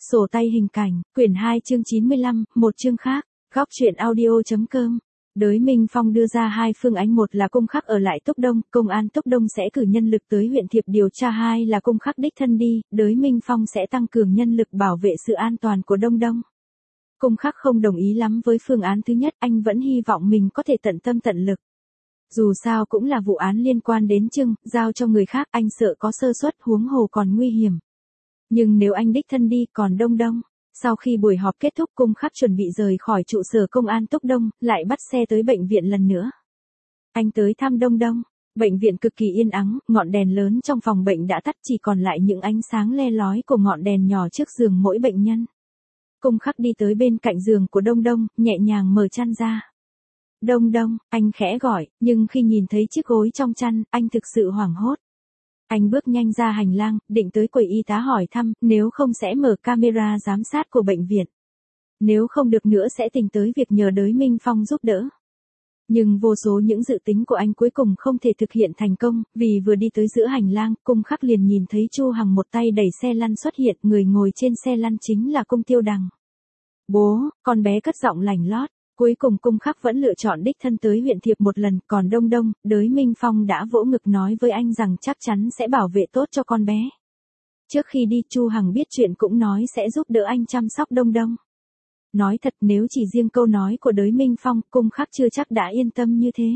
Sổ tay hình cảnh, quyển 2 chương 95, một chương khác, góc truyện audio.com. Đới Minh Phong đưa ra hai phương án, một là Cung Khắc ở lại Túc Đông, công an Túc Đông sẽ cử nhân lực tới huyện Thiệp điều tra, hai là Cung Khắc đích thân đi, Đới Minh Phong sẽ tăng cường nhân lực bảo vệ sự an toàn của Đông Đông. Cung Khắc không đồng ý lắm với phương án thứ nhất, anh vẫn hy vọng mình có thể tận tâm tận lực. Dù sao cũng là vụ án liên quan đến Trưng, giao cho người khác anh sợ có sơ suất, huống hồ còn nguy hiểm. Nhưng nếu anh đích thân đi còn Đông Đông. Sau khi buổi họp kết thúc, Cung Khắc chuẩn bị rời khỏi trụ sở công an Túc Đông, lại bắt xe tới bệnh viện lần nữa. Anh tới thăm Đông Đông. Bệnh viện cực kỳ yên ắng, ngọn đèn lớn trong phòng bệnh đã tắt, chỉ còn lại những ánh sáng le lói của ngọn đèn nhỏ trước giường mỗi bệnh nhân. Cung Khắc đi tới bên cạnh giường của Đông Đông, nhẹ nhàng mở chăn ra. Đông Đông, anh khẽ gọi, nhưng khi nhìn thấy chiếc gối trong chăn, anh thực sự hoảng hốt. Anh bước nhanh ra hành lang, định tới quầy y tá hỏi thăm, nếu không sẽ mở camera giám sát của bệnh viện. Nếu không được nữa sẽ tính tới việc nhờ Đới Minh Phong giúp đỡ. Nhưng vô số những dự tính của anh cuối cùng không thể thực hiện thành công, vì vừa đi tới giữa hành lang, Cung Khắc liền nhìn thấy Chu Hằng một tay đẩy xe lăn xuất hiện, người ngồi trên xe lăn chính là Cung Tiêu Đằng. Bố, con bé cất giọng lành lót. Cuối cùng Cung Khắc vẫn lựa chọn đích thân tới huyện Thiệp một lần, còn Đông Đông, Đới Minh Phong đã vỗ ngực nói với anh rằng chắc chắn sẽ bảo vệ tốt cho con bé. Trước khi đi, Chu Hằng biết chuyện cũng nói sẽ giúp đỡ anh chăm sóc Đông Đông. Nói thật, nếu chỉ riêng câu nói của Đới Minh Phong, Cung Khắc chưa chắc đã yên tâm như thế.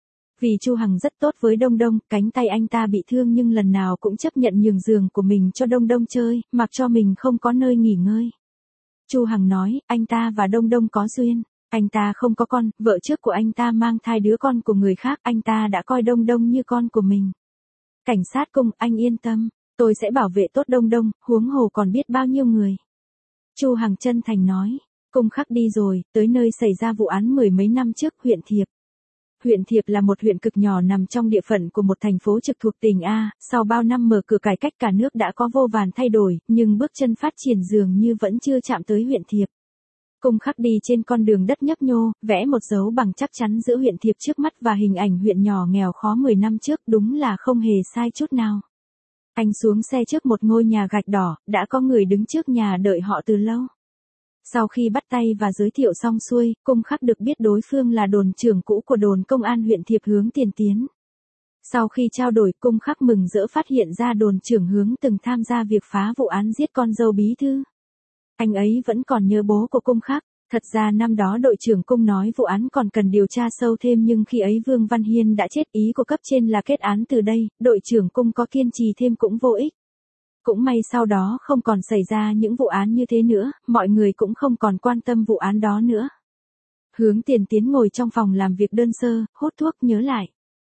Vì Chu Hằng rất tốt với Đông Đông, cánh tay anh ta bị thương nhưng lần nào cũng chấp nhận nhường giường của mình cho Đông Đông chơi, mặc cho mình không có nơi nghỉ ngơi. Chu Hằng nói, anh ta và Đông Đông có duyên. Anh ta không có con, vợ trước của anh ta mang thai đứa con của người khác, anh ta đã coi Đông Đông như con của mình. Cảnh sát Cung, anh yên tâm, tôi sẽ bảo vệ tốt Đông Đông, huống hồ còn biết bao nhiêu người. Chu Hằng chân thành nói. Cung Khắc đi rồi, tới nơi xảy ra vụ án mười mấy năm trước, huyện Thiệp. Huyện Thiệp là một huyện cực nhỏ nằm trong địa phận của một thành phố trực thuộc tỉnh A, sau bao năm mở cửa cải cách cả nước đã có vô vàn thay đổi, nhưng bước chân phát triển dường như vẫn chưa chạm tới huyện Thiệp. Cung Khắc đi trên con đường đất nhấp nhô, vẽ một dấu bằng chắc chắn giữa huyện Thiệp trước mắt và hình ảnh huyện nhỏ nghèo khó 10 năm trước, đúng là không hề sai chút nào. Anh xuống xe trước một ngôi nhà gạch đỏ, đã có người đứng trước nhà đợi họ từ lâu. Sau khi bắt tay và giới thiệu xong xuôi, Cung Khắc được biết đối phương là đồn trưởng cũ của đồn công an huyện Thiệp Hướng Tiền Tiến. Sau khi trao đổi, Cung Khắc mừng rỡ phát hiện ra đồn trưởng Hướng từng tham gia việc phá vụ án giết con dâu bí thư. Anh ấy vẫn còn nhớ bố của Cung Khắc. Thật ra năm đó đội trưởng Cung nói vụ án còn cần điều tra sâu thêm, nhưng khi ấy Vương Văn Hiên đã chết, ý của cấp trên là kết án từ đây, đội trưởng Cung có kiên trì thêm cũng vô ích. Cũng may sau đó không còn xảy ra những vụ án như thế nữa, mọi người cũng không còn quan tâm vụ án đó nữa. Hướng Tiền Tiến ngồi trong phòng làm việc đơn sơ, hút thuốc nhớ lại.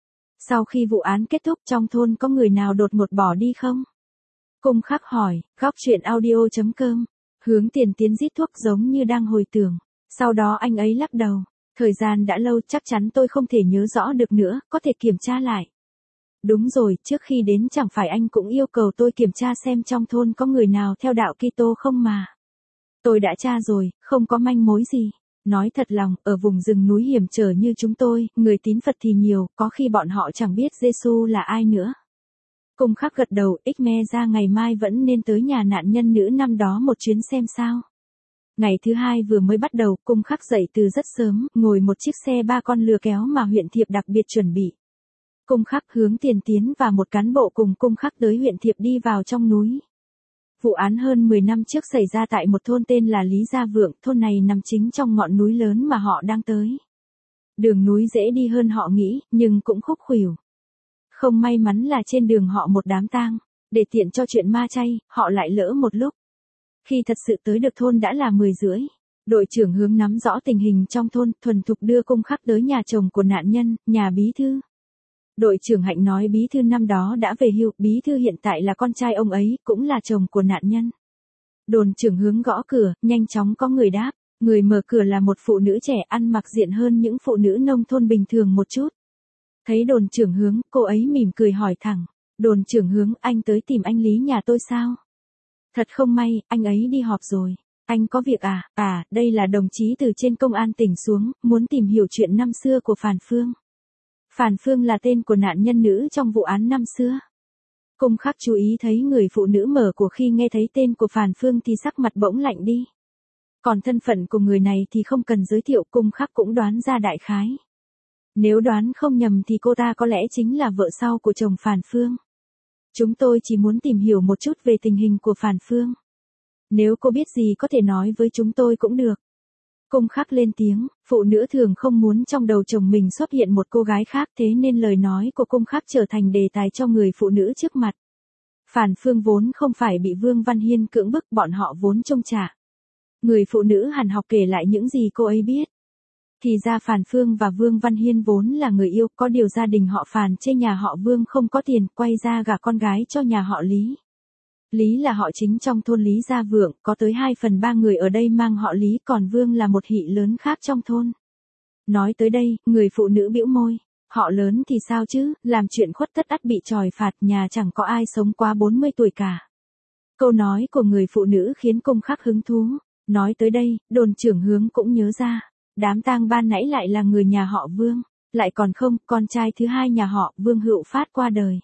Sau khi vụ án kết thúc, trong thôn có người nào đột ngột bỏ đi không? Cung Khắc hỏi, góc truyện audio.com. Hướng Tiền Tiến rít thuốc giống như đang hồi tưởng. Sau đó anh ấy lắc đầu. Thời gian đã lâu, chắc chắn tôi không thể nhớ rõ được nữa, có thể kiểm tra lại. Đúng rồi, trước khi đến chẳng phải anh cũng yêu cầu tôi kiểm tra xem trong thôn có người nào theo đạo Kitô không mà. Tôi đã tra rồi, không có manh mối gì. Nói thật lòng, ở vùng rừng núi hiểm trở như chúng tôi, người tín Phật thì nhiều, có khi bọn họ chẳng biết Giêsu là ai nữa. Cung Khắc gật đầu, me ra ngày mai vẫn nên tới nhà nạn nhân nữ năm đó một chuyến xem sao. Ngày thứ hai vừa mới bắt đầu, Cung Khắc dậy từ rất sớm, ngồi một chiếc xe 3 con lừa kéo mà huyện Thiệp đặc biệt chuẩn bị. Cung Khắc, Hướng Tiền Tiến và một cán bộ cùng Cung Khắc tới huyện Thiệp đi vào trong núi. Vụ án hơn 10 năm trước xảy ra tại một thôn tên là Lý Gia Vượng, thôn này nằm chính trong ngọn núi lớn mà họ đang tới. Đường núi dễ đi hơn họ nghĩ, nhưng cũng khúc khuỷu. Không may mắn là trên đường họ một đám tang, để tiện cho chuyện ma chay, họ lại lỡ một lúc. Khi thật sự tới được thôn đã là 10:30. Đội trưởng Hướng nắm rõ tình hình trong thôn, thuần thục đưa Cung Khắc tới nhà chồng của nạn nhân, nhà bí thư. Đội trưởng Hạnh nói bí thư năm đó đã về hưu, bí thư hiện tại là con trai ông ấy, cũng là chồng của nạn nhân. Đồn trưởng Hướng gõ cửa, nhanh chóng có người đáp, người mở cửa là một phụ nữ trẻ ăn mặc diện hơn những phụ nữ nông thôn bình thường một chút. Thấy đồn trưởng Hướng, cô ấy mỉm cười hỏi thẳng, đồn trưởng Hướng, anh tới tìm anh Lý nhà tôi sao? Thật không may, anh ấy đi họp rồi. Anh có việc à? À, đây là đồng chí từ trên công an tỉnh xuống, muốn tìm hiểu chuyện năm xưa của Phàn Phương. Phàn Phương là tên của nạn nhân nữ trong vụ án năm xưa. Cung Khắc chú ý thấy người phụ nữ mở của khi nghe thấy tên của Phàn Phương thì sắc mặt bỗng lạnh đi. Còn thân phận của người này thì không cần giới thiệu, Cung Khắc cũng đoán ra đại khái. Nếu đoán không nhầm thì cô ta có lẽ chính là vợ sau của chồng Phàn Phương. Chúng tôi chỉ muốn tìm hiểu một chút về tình hình của Phàn Phương. Nếu cô biết gì có thể nói với chúng tôi cũng được. Cung Khắc lên tiếng, phụ nữ thường không muốn trong đầu chồng mình xuất hiện một cô gái khác, thế nên lời nói của Cung Khắc trở thành đề tài cho người phụ nữ trước mặt. Phàn Phương vốn không phải bị Vương Văn Hiên cưỡng bức, bọn họ vốn trông trả. Người phụ nữ hằn học kể lại những gì cô ấy biết. Thì ra Phàn Phương và Vương Văn Hiên vốn là người yêu, có điều gia đình họ Phàn chê nhà họ Vương không có tiền, quay ra gả con gái cho nhà họ Lý. Lý là họ chính trong thôn Lý Gia Vượng, có tới 2/3 người ở đây mang họ Lý, còn Vương là một hị lớn khác trong thôn. Nói tới đây, người phụ nữ bĩu môi. Họ lớn thì sao chứ, làm chuyện khuất tất ắt bị tròi phạt, nhà chẳng có ai sống quá 40 tuổi cả. Câu nói của người phụ nữ khiến Cung Khắc hứng thú. Nói tới đây, đồn trưởng Hướng cũng nhớ ra. Đám tang ban nãy lại là người nhà họ Vương. Lại còn không, con trai thứ hai nhà họ Vương Hữu Phát qua đời.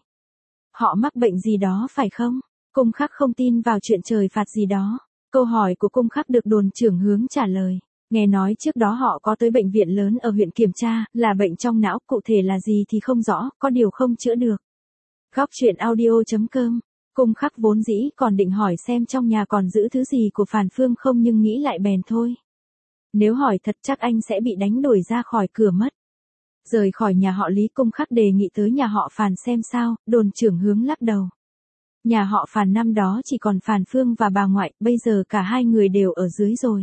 Họ mắc bệnh gì đó phải không? Cung Khắc không tin vào chuyện trời phạt gì đó. Câu hỏi của Cung Khắc được đồn trưởng Hướng trả lời. Nghe nói trước đó họ có tới bệnh viện lớn ở huyện kiểm tra, là bệnh trong não, cụ thể là gì thì không rõ, có điều không chữa được. Góc truyện audio.com. Cung Khắc vốn dĩ còn định hỏi xem trong nhà còn giữ thứ gì của Phàn Phương không, nhưng nghĩ lại bèn thôi. Nếu hỏi thật chắc anh sẽ bị đánh đuổi ra khỏi cửa mất. Rời khỏi nhà họ Lý, Cung Khắc đề nghị tới nhà họ Phàn xem sao, đồn trưởng Hướng lắc đầu. Nhà họ Phàn năm đó chỉ còn Phàn Phương và bà ngoại, bây giờ cả hai người đều ở dưới rồi.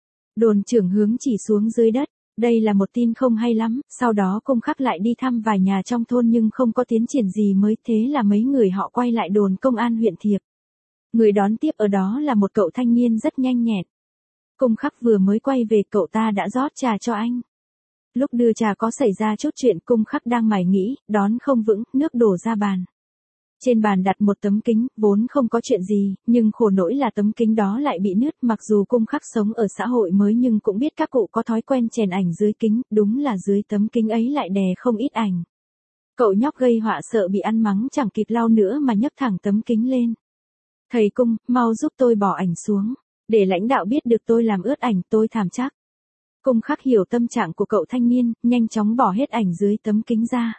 Đồn trưởng Hướng chỉ xuống dưới đất, đây là một tin không hay lắm, sau đó Cung Khắc lại đi thăm vài nhà trong thôn nhưng không có tiến triển gì mới, thế là mấy người họ quay lại đồn công an huyện Thiệp. Người đón tiếp ở đó là một cậu thanh niên rất nhanh nhẹn. Cung Khắc vừa mới quay về, cậu ta đã rót trà cho anh. Lúc đưa trà có xảy ra chút chuyện, Cung Khắc đang mải nghĩ, đón không vững, nước đổ ra bàn. Trên bàn đặt một tấm kính, vốn không có chuyện gì, nhưng khổ nỗi là tấm kính đó lại bị nứt. Mặc dù Cung Khắc sống ở xã hội mới nhưng cũng biết các cụ có thói quen chèn ảnh dưới kính, đúng là dưới tấm kính ấy lại đè không ít ảnh. Cậu nhóc gây họa sợ bị ăn mắng chẳng kịp lau nữa mà nhấc thẳng tấm kính lên. Thầy Cung, mau giúp tôi bỏ ảnh xuống, để lãnh đạo biết được tôi làm ướt ảnh, tôi thảm chắc. Cung Khắc hiểu tâm trạng của cậu thanh niên, nhanh chóng bỏ hết ảnh dưới tấm kính ra.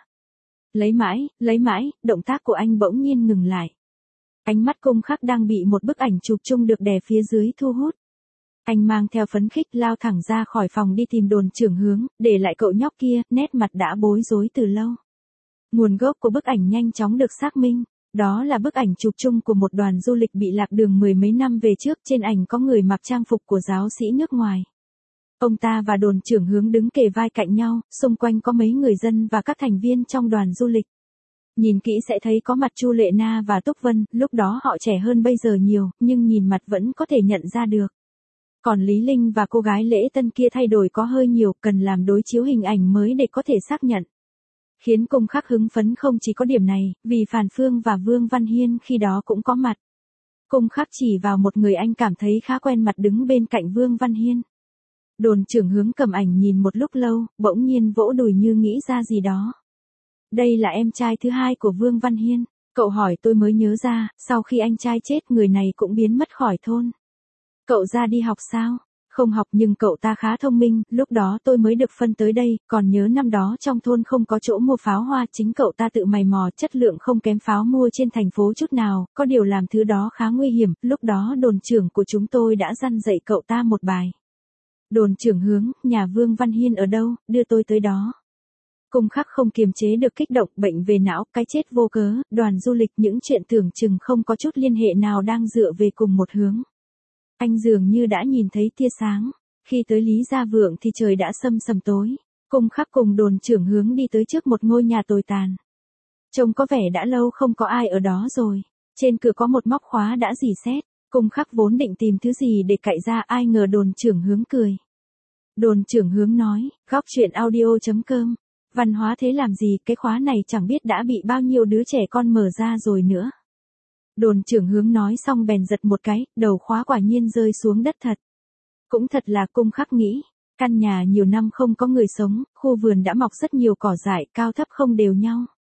Lấy mãi, động tác của anh bỗng nhiên ngừng lại. Ánh mắt Cung Khắc đang bị một bức ảnh chụp chung được đè phía dưới thu hút. Anh mang theo phấn khích lao thẳng ra khỏi phòng đi tìm đồn trưởng Hướng, để lại cậu nhóc kia, nét mặt đã bối rối từ lâu. Nguồn gốc của bức ảnh nhanh chóng được xác minh. Đó là bức ảnh chụp chung của một đoàn du lịch bị lạc đường mười mấy năm về trước, trên ảnh có người mặc trang phục của giáo sĩ nước ngoài. Ông ta và đồn trưởng Hướng đứng kề vai cạnh nhau, xung quanh có mấy người dân và các thành viên trong đoàn du lịch. Nhìn kỹ sẽ thấy có mặt Chu Lệ Na và Túc Vân, lúc đó họ trẻ hơn bây giờ nhiều, nhưng nhìn mặt vẫn có thể nhận ra được. Còn Lý Linh và cô gái Lễ Tân kia thay đổi có hơi nhiều, cần làm đối chiếu hình ảnh mới để có thể xác nhận. Khiến Cung Khắc hứng phấn không chỉ có điểm này, vì Phàn Phương và Vương Văn Hiên khi đó cũng có mặt. Cung Khắc chỉ vào một người anh cảm thấy khá quen mặt đứng bên cạnh Vương Văn Hiên. Đồn trưởng Hướng cầm ảnh nhìn một lúc lâu, bỗng nhiên vỗ đùi như nghĩ ra gì đó. Đây là em trai thứ hai của Vương Văn Hiên. Cậu hỏi tôi mới nhớ ra, sau khi anh trai chết người này cũng biến mất khỏi thôn. Cậu ra đi học sao? Không học nhưng cậu ta khá thông minh, lúc đó tôi mới được phân tới đây, còn nhớ năm đó trong thôn không có chỗ mua pháo hoa, chính cậu ta tự mày mò, chất lượng không kém pháo mua trên thành phố chút nào, có điều làm thứ đó khá nguy hiểm, lúc đó đồn trưởng của chúng tôi đã dặn dạy cậu ta một bài. Đồn trưởng Hướng, nhà Vương Văn Hiên ở đâu, đưa tôi tới đó. Cung Khắc không kiềm chế được kích động, bệnh về não, cái chết vô cớ, đoàn du lịch, những chuyện tưởng chừng không có chút liên hệ nào đang dựa về cùng một hướng. Anh dường như đã nhìn thấy tia sáng. Khi tới Lý Gia Vượng thì trời đã sầm sầm tối. Cung Khắc cùng đồn trưởng Hướng đi tới trước một ngôi nhà tồi tàn. Trông có vẻ đã lâu không có ai ở đó rồi. Trên cửa có một móc khóa đã rỉ sét. Cung Khắc vốn định tìm thứ gì để cạy ra, ai ngờ đồn trưởng Hướng cười. Đồn trưởng Hướng nói, góc truyện audio.com. Văn hóa thế làm gì, cái khóa này chẳng biết đã bị bao nhiêu đứa trẻ con mở ra rồi nữa. Đồn trưởng Hướng nói xong bèn giật một cái, đầu khóa quả nhiên rơi xuống đất thật. Cũng thật là, Cung Khắc nghĩ, căn nhà nhiều năm không có người sống, khu vườn đã mọc rất nhiều cỏ dại, cao thấp không đều nhau.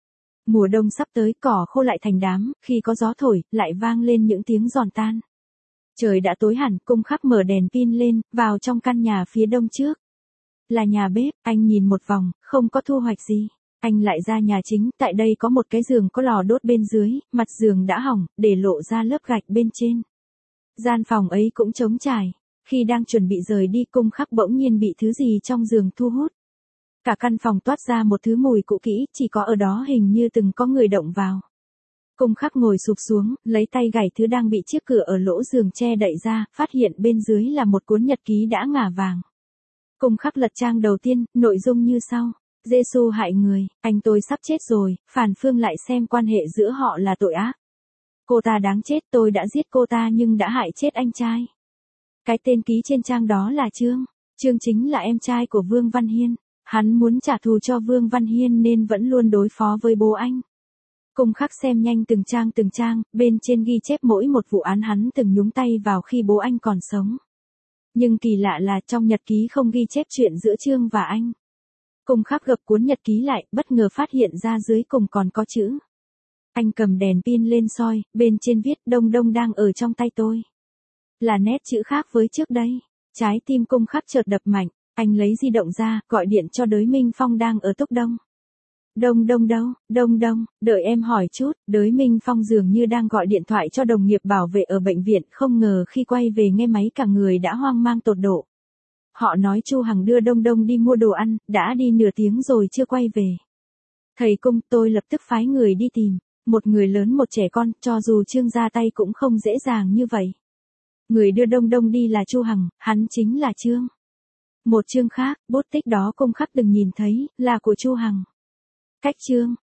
Mùa đông sắp tới, cỏ khô lại thành đám, khi có gió thổi, lại vang lên những tiếng giòn tan. Trời đã tối hẳn, Cung Khắc mở đèn pin lên, vào trong căn nhà phía đông trước. Là nhà bếp, anh nhìn một vòng, không có thu hoạch gì. Anh lại ra nhà chính, tại đây có một cái giường có lò đốt bên dưới, mặt giường đã hỏng, để lộ ra lớp gạch bên trên. Gian phòng ấy cũng trống trải. Khi đang chuẩn bị rời đi, Cung Khắc bỗng nhiên bị thứ gì trong giường thu hút. Cả căn phòng toát ra một thứ mùi cũ kỹ, chỉ có ở đó hình như từng có người động vào. Cung Khắc ngồi sụp xuống, lấy tay gảy thứ đang bị chiếc cửa ở lỗ giường che đậy ra, phát hiện bên dưới là một cuốn nhật ký đã ngả vàng. Cung Khắc lật trang đầu tiên, nội dung như sau. Giê-xu hại người, anh tôi sắp chết rồi, Phàn Phương lại xem quan hệ giữa họ là tội ác. Cô ta đáng chết, tôi đã giết cô ta nhưng đã hại chết anh trai. Cái tên ký trên trang đó là Trương. Trương chính là em trai của Vương Văn Hiên. Hắn muốn trả thù cho Vương Văn Hiên nên vẫn luôn đối phó với bố anh. Cung Khắc xem nhanh từng trang, bên trên ghi chép mỗi một vụ án hắn từng nhúng tay vào khi bố anh còn sống. Nhưng kỳ lạ là trong nhật ký không ghi chép chuyện giữa Trương và anh. Cung Khắc gập cuốn nhật ký lại, bất ngờ phát hiện ra dưới cùng còn có chữ. Anh cầm đèn pin lên soi, bên trên viết Đông Đông đang ở trong tay tôi. Là nét chữ khác với trước đây. Trái tim Cung Khắc chợt đập mạnh, anh lấy di động ra, gọi điện cho Đới Minh Phong đang ở Túc Đông. Đông Đông đâu, Đông Đông, đợi em hỏi chút. Đới Minh Phong dường như đang gọi điện thoại cho đồng nghiệp bảo vệ ở bệnh viện, không ngờ khi quay về nghe máy cả người đã hoang mang tột độ. Họ nói Chu Hằng đưa Đông Đông đi mua đồ ăn, đã đi nửa tiếng rồi chưa quay về. Thầy Cung, tôi lập tức phái người đi tìm. Một người lớn một trẻ con, cho dù Trương ra tay cũng không dễ dàng như vậy. Người đưa Đông Đông đi là Chu Hằng, hắn chính là Trương. Một Trương khác, bút tích đó Cung Khắc từng nhìn thấy, là của Chu Hằng. Cách Trương,